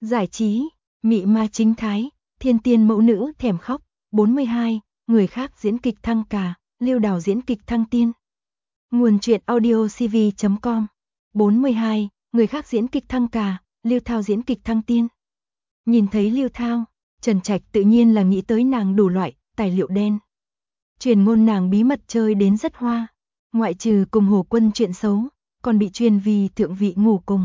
Giải trí, mị ma chính thái, thiên tiên mẫu nữ thèm khóc. 42, người khác diễn kịch thăng cà, Lưu Đào diễn kịch thăng tiên. Nguồn truyện audio cv.com. 42, người khác diễn kịch thăng cà, Lưu Thao diễn kịch thăng tiên. Nhìn thấy Lưu Thao, Trần Trạch tự nhiên là nghĩ tới nàng đủ loại tài liệu đen. Truyền ngôn nàng bí mật chơi đến rất hoa, ngoại trừ cùng Hồ Quân chuyện xấu, còn bị truyền vì thượng vị ngủ cùng.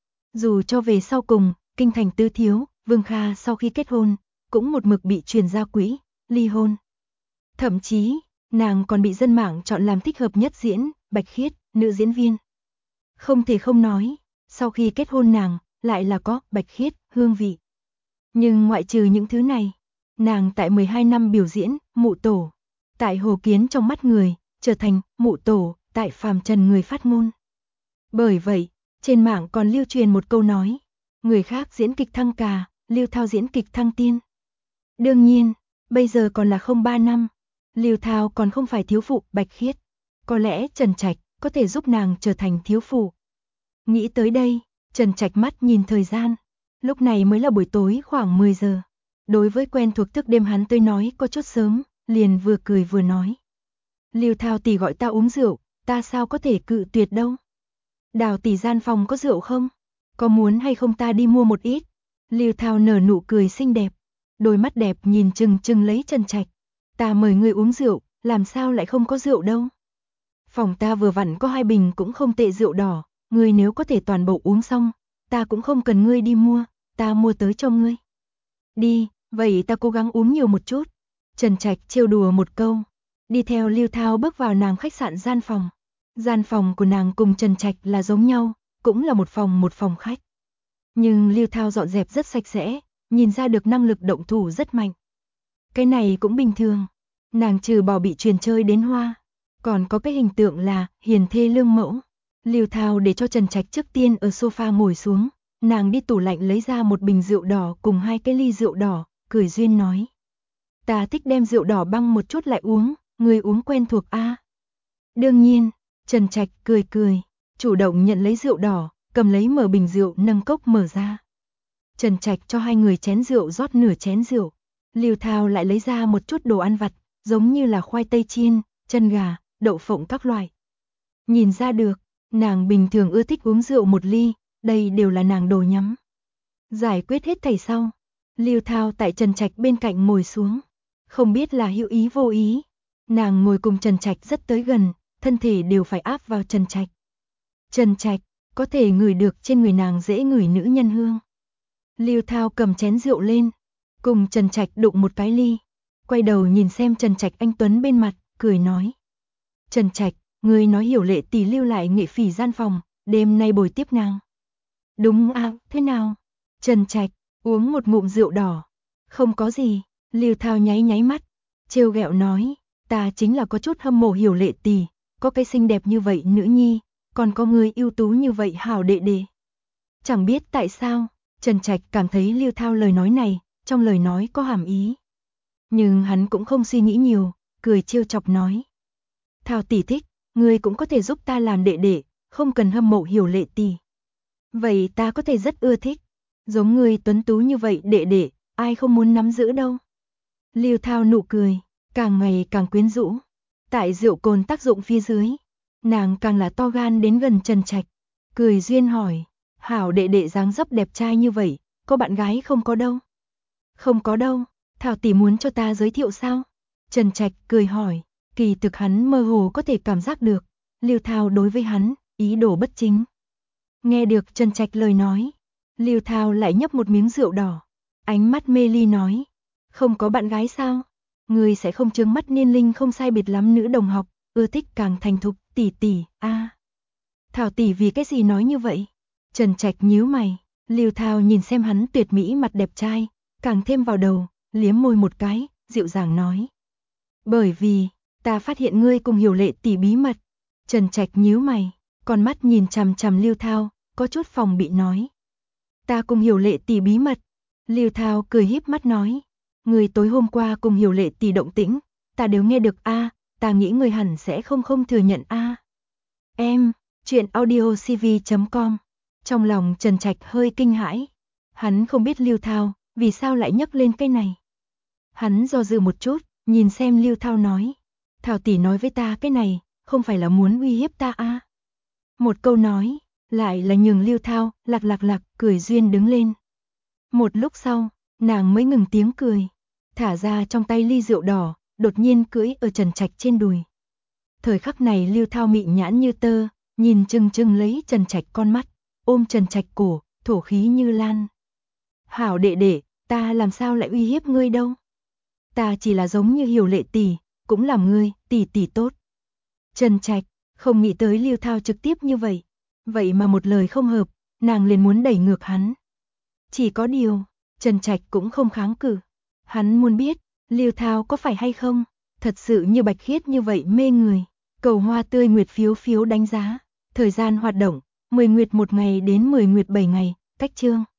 Dù cho về sau cùng, kinh thành tứ thiếu, Vương Kha sau khi kết hôn, cũng một mực bị truyền ra quỹ, ly hôn. Thậm chí, nàng còn bị dân mạng chọn làm thích hợp nhất diễn, Bạch Khiết, nữ diễn viên. Không thể không nói, sau khi kết hôn nàng, lại là có Bạch Khiết, hương vị. Nhưng ngoại trừ những thứ này, nàng tại 12 năm biểu diễn, mụ tổ, tại Hồ Kiến trong mắt người, trở thành mụ tổ, tại phàm trần người phát ngôn. Bởi vậy, trên mạng còn lưu truyền một câu nói, người khác diễn kịch thăng cà, Lưu Thao diễn kịch thăng tiên. Đương nhiên, bây giờ còn là 03 năm, Lưu Thao còn không phải thiếu phụ Bạch Khiết. Có lẽ Trần Trạch có thể giúp nàng trở thành thiếu phụ. Nghĩ tới đây, Trần Trạch mắt nhìn thời gian. Lúc này mới là buổi tối khoảng 10 giờ. Đối với quen thuộc thức đêm hắn tới nói có chút sớm, liền vừa cười vừa nói. Lưu Thao tỷ gọi ta uống rượu, ta sao có thể cự tuyệt đâu. Đào tỷ gian phòng có rượu không? Có muốn hay không ta đi mua một ít? Lưu Thao nở nụ cười xinh đẹp, đôi mắt đẹp nhìn chừng chừng lấy Trần Trạch. Ta mời ngươi uống rượu, làm sao lại không có rượu đâu? Phòng ta vừa vặn có 2 bình cũng không tệ rượu đỏ, ngươi nếu có thể toàn bộ uống xong, ta cũng không cần ngươi đi mua, ta mua tới cho ngươi. Đi, vậy ta cố gắng uống nhiều một chút. Trần Trạch trêu đùa một câu, đi theo Lưu Thao bước vào nàng khách sạn gian phòng. Gian phòng của nàng cùng Trần Trạch là giống nhau, cũng là một phòng khách. Nhưng Lưu Thao dọn dẹp rất sạch sẽ, nhìn ra được năng lực động thủ rất mạnh. Cái này cũng bình thường, nàng trừ bỏ bị truyền chơi đến hoa, còn có cái hình tượng là hiền thê lương mẫu. Lưu Thao để cho Trần Trạch trước tiên ở sofa ngồi xuống, nàng đi tủ lạnh lấy ra một bình rượu đỏ cùng 2 cái ly rượu đỏ, cười duyên nói. Ta thích đem rượu đỏ băng một chút lại uống, người uống quen thuộc a. Đương nhiên, Trần Trạch cười cười, chủ động nhận lấy rượu đỏ, cầm lấy mở bình rượu nâng cốc mở ra. Trần Trạch cho 2 người chén rượu rót nửa chén rượu. Lưu Thao lại lấy ra một chút đồ ăn vặt, giống như là khoai tây chiên, chân gà, đậu phộng các loại. Nhìn ra được, nàng bình thường ưa thích uống rượu 1 ly, đây đều là nàng đồ nhắm. Giải quyết hết thảy sau, Lưu Thao tại Trần Trạch bên cạnh ngồi xuống. Không biết là hữu ý vô ý, nàng ngồi cùng Trần Trạch rất tới gần, thân thể đều phải áp vào Trần Trạch. Trần Trạch có thể ngửi được trên người nàng dễ ngửi nữ nhân hương. Lưu Thao cầm chén rượu lên, cùng Trần Trạch đụng một cái ly, quay đầu nhìn xem Trần Trạch anh tuấn bên mặt, cười nói. Trần Trạch, ngươi nói Hiểu Lệ tỷ lưu lại Nghệ Phỉ gian phòng, đêm nay bồi tiếp nàng. Đúng à, thế nào? Trần Trạch uống một ngụm rượu đỏ. Không có gì, Lưu Thao nháy nháy mắt, trêu ghẹo nói, ta chính là có chút hâm mộ Hiểu Lệ tỷ, có cái xinh đẹp như vậy nữ nhi, còn có người ưu tú như vậy hảo đệ đệ. Chẳng biết tại sao, Trần Trạch cảm thấy Lưu Thao lời nói này, trong lời nói có hàm ý. Nhưng hắn cũng không suy nghĩ nhiều, cười trêu chọc nói. Thao tỷ thích, ngươi cũng có thể giúp ta làm đệ đệ, không cần hâm mộ Hiểu Lệ tỷ. Vậy ta có thể rất ưa thích, giống ngươi tuấn tú như vậy đệ đệ, ai không muốn nắm giữ đâu. Lưu Thao nụ cười, càng ngày càng quyến rũ. Tại rượu cồn tác dụng phía dưới, nàng càng là to gan đến gần Trần Trạch, cười duyên hỏi, hảo đệ đệ dáng dấp đẹp trai như vậy, có bạn gái không có đâu? Không có đâu, Thảo tỷ muốn cho ta giới thiệu sao? Trần Trạch cười hỏi, kỳ thực hắn mơ hồ có thể cảm giác được, Lưu Thao đối với hắn, ý đồ bất chính. Nghe được Trần Trạch lời nói, Lưu Thao lại nhấp một miếng rượu đỏ, ánh mắt mê ly nói, không có bạn gái sao? Người sẽ không chướng mắt niên linh không sai biệt lắm nữ đồng học, ưa thích càng thành thục, tỷ tỷ, a. Thảo tỷ vì cái gì nói như vậy? Trần Trạch nhíu mày, Lưu Thao nhìn xem hắn tuyệt mỹ mặt đẹp trai, càng thêm vào đầu, liếm môi một cái, dịu dàng nói. Bởi vì, ta phát hiện ngươi cùng Hiểu Lệ tỷ bí mật. Trần Trạch nhíu mày, con mắt nhìn chằm chằm Lưu Thao, có chút phòng bị nói. Ta cùng Hiểu Lệ tỷ bí mật. Lưu Thao cười híp mắt nói. Người tối hôm qua cùng Hiểu Lệ tỷ động tĩnh, ta đều nghe được a, ta nghĩ người hẳn sẽ không thừa nhận a. Em, truyện audio cv.com. Trong lòng Trần Trạch hơi kinh hãi. Hắn không biết Lưu Thao, vì sao lại nhắc lên cái này. Hắn do dự một chút, nhìn xem Lưu Thao nói. Thảo tỷ nói với ta cái này, không phải là muốn uy hiếp ta à? Một câu nói, lại là nhường Lưu Thao, lạc, cười duyên đứng lên. Một lúc sau, nàng mới ngừng tiếng cười, thả ra trong tay ly rượu đỏ, đột nhiên cưỡi ở Trần Trạch trên đùi. Thời khắc này Lưu Thao mị nhãn như tơ, nhìn chừng lấy Trần Trạch con mắt, ôm Trần Trạch cổ, thổ khí như lan. Hảo đệ đệ, ta làm sao lại uy hiếp ngươi đâu? Ta chỉ là giống như Hiểu Lệ tỷ, cũng làm ngươi, tỷ tốt. Trần Trạch, không nghĩ tới Lưu Thao trực tiếp như vậy. Vậy mà một lời không hợp, nàng liền muốn đẩy ngược hắn. Chỉ có điều, Trần Trạch cũng không kháng cự. Hắn muốn biết, Lưu Thao có phải hay không, thật sự như bạch khiết như vậy mê người. Cầu hoa tươi nguyệt phiếu đánh giá. Thời gian hoạt động, 10 nguyệt 1 ngày đến 10 nguyệt 7 ngày, cách chương.